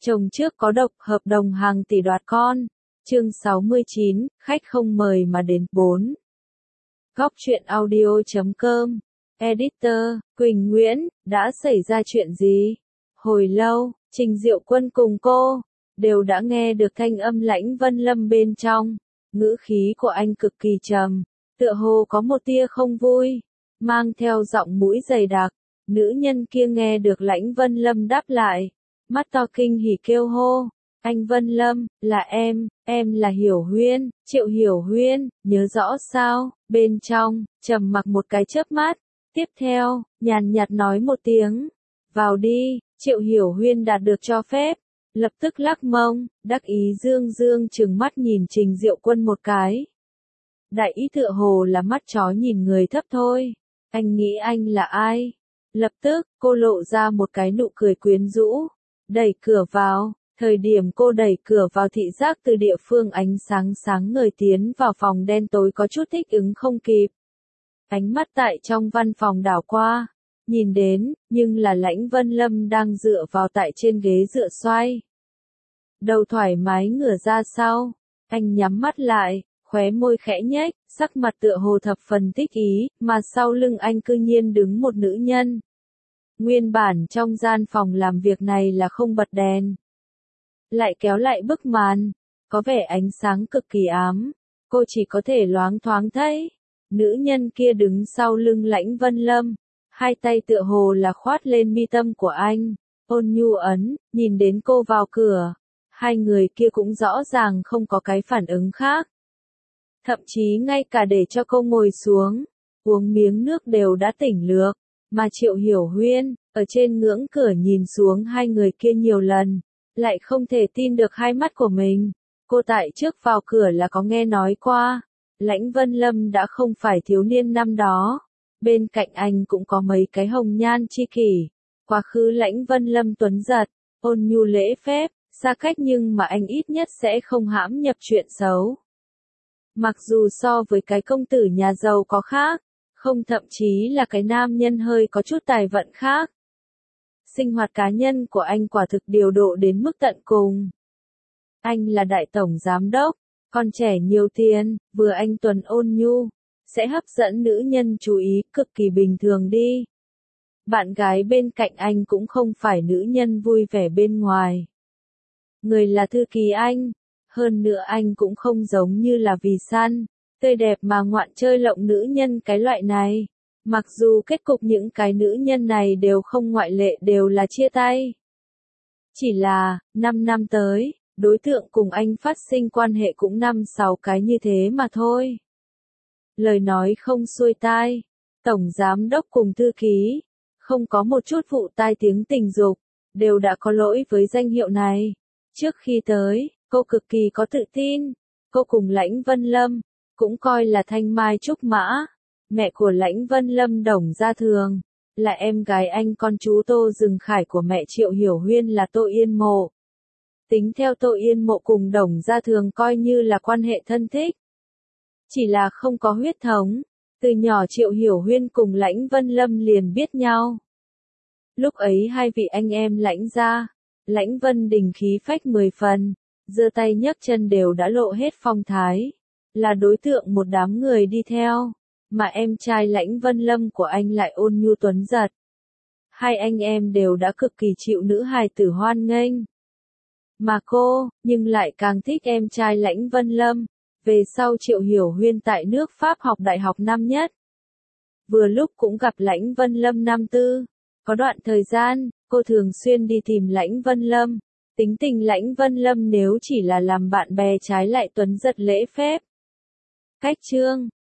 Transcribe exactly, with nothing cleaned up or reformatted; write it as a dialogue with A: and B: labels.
A: Chồng trước có độc, hợp đồng hàng tỷ đoạt con. Chương sáu mươi chín, khách không mời mà đến. bốn. Góc truyện audio chấm com. Editor, Quỳnh Nguyễn, đã xảy ra chuyện gì? Hồi lâu, Trình Diệu Quân cùng cô, đều đã nghe được thanh âm Lãnh Vân Lâm bên trong. Ngữ khí của anh cực kỳ trầm, tựa hồ có một tia không vui, mang theo giọng mũi dày đặc. Nữ nhân kia nghe được Lãnh Vân Lâm đáp lại, mắt to kinh hỉ kêu hô. Anh Vân Lâm, là em, em là Hiểu Huyên, Triệu Hiểu Huyên, nhớ rõ sao? Bên trong, trầm mặc một cái chớp mắt, tiếp theo, nhàn nhạt nói một tiếng, vào đi. Triệu Hiểu Huyên đạt được cho phép, lập tức lắc mông, đắc ý dương dương trừng mắt nhìn Trình Diệu Quân một cái. Đại ý tựa hồ là mắt chó nhìn người thấp thôi, anh nghĩ anh là ai? Lập tức, cô lộ ra một cái nụ cười quyến rũ, đẩy cửa vào. Thời điểm cô đẩy cửa vào thị giác từ địa phương ánh sáng sáng ngời tiến vào phòng đen tối có chút thích ứng không kịp. Ánh mắt tại trong văn phòng đảo qua, nhìn đến, nhưng là Lãnh Vân Lâm đang dựa vào tại trên ghế dựa xoay. Đầu thoải mái ngửa ra sau, anh nhắm mắt lại, khóe môi khẽ nhếch, sắc mặt tựa hồ thập phần thích ý, mà sau lưng anh cư nhiên đứng một nữ nhân. Nguyên bản trong gian phòng làm việc này là không bật đèn. Lại kéo lại bức màn, có vẻ ánh sáng cực kỳ ám, cô chỉ có thể loáng thoáng thấy. Nữ nhân kia đứng sau lưng Lãnh Vân Lâm, hai tay tựa hồ là khoát lên mi tâm của anh, ôn nhu ấn, nhìn đến cô vào cửa, hai người kia cũng rõ ràng không có cái phản ứng khác. Thậm chí ngay cả để cho cô ngồi xuống, uống miếng nước đều đã tỉnh lược, mà Triệu Hiểu Huyên, ở trên ngưỡng cửa nhìn xuống hai người kia nhiều lần. Lại không thể tin được hai mắt của mình. Cô tại trước vào cửa là có nghe nói qua. Lãnh Vân Lâm đã không phải thiếu niên năm đó. Bên cạnh anh cũng có mấy cái hồng nhan chi kỷ. Quá khứ Lãnh Vân Lâm tuấn giật, ôn nhu lễ phép, xa cách nhưng mà anh ít nhất sẽ không hãm nhập chuyện xấu. Mặc dù so với cái công tử nhà giàu có khác, không thậm chí là cái nam nhân hơi có chút tài vận khác. Sinh hoạt cá nhân của anh quả thực điều độ đến mức tận cùng. Anh là đại tổng giám đốc, còn trẻ nhiều tiền, vừa anh tuấn ôn nhu, sẽ hấp dẫn nữ nhân chú ý, cực kỳ bình thường đi. Bạn gái bên cạnh anh cũng không phải nữ nhân vui vẻ bên ngoài. Người là thư ký anh, hơn nữa anh cũng không giống như là vì săn, tươi đẹp mà ngoạn chơi lộng nữ nhân cái loại này. Mặc dù kết cục những cái nữ nhân này đều không ngoại lệ đều là chia tay. Chỉ là, năm năm tới, đối tượng cùng anh phát sinh quan hệ cũng năm sáu cái như thế mà thôi. Lời nói không xuôi tai, tổng giám đốc cùng thư ký, không có một chút vụ tai tiếng tình dục, đều đã có lỗi với danh hiệu này. Trước khi tới, cô cực kỳ có tự tin, cô cùng Lãnh Vân Lâm, cũng coi là thanh mai trúc mã. Mẹ của Lãnh Vân Lâm Đồng Gia Thường, là em gái anh con chú Tô Dừng Khải của mẹ Triệu Hiểu Huyên là Tô Yên Mộ. Tính theo Tô Yên Mộ cùng Đồng Gia Thường coi như là quan hệ thân thích. Chỉ là không có huyết thống, từ nhỏ Triệu Hiểu Huyên cùng Lãnh Vân Lâm liền biết nhau. Lúc ấy hai vị anh em Lãnh gia, Lãnh Vân Đình khí phách mười phần, giơ tay nhấc chân đều đã lộ hết phong thái, là đối tượng một đám người đi theo. Mà em trai Lãnh Vân Lâm của anh lại ôn nhu tuấn giật. Hai anh em đều đã cực kỳ chịu nữ hài tử hoan nghênh. Mà cô, nhưng lại càng thích em trai Lãnh Vân Lâm. Về sau Triệu Hiểu Huyên tại nước Pháp học đại học năm nhất. Vừa lúc cũng gặp Lãnh Vân Lâm năm tư. Có đoạn thời gian, cô thường xuyên đi tìm Lãnh Vân Lâm. Tính tình Lãnh Vân Lâm nếu chỉ là làm bạn bè trái lại tuấn giật lễ phép. Cách chương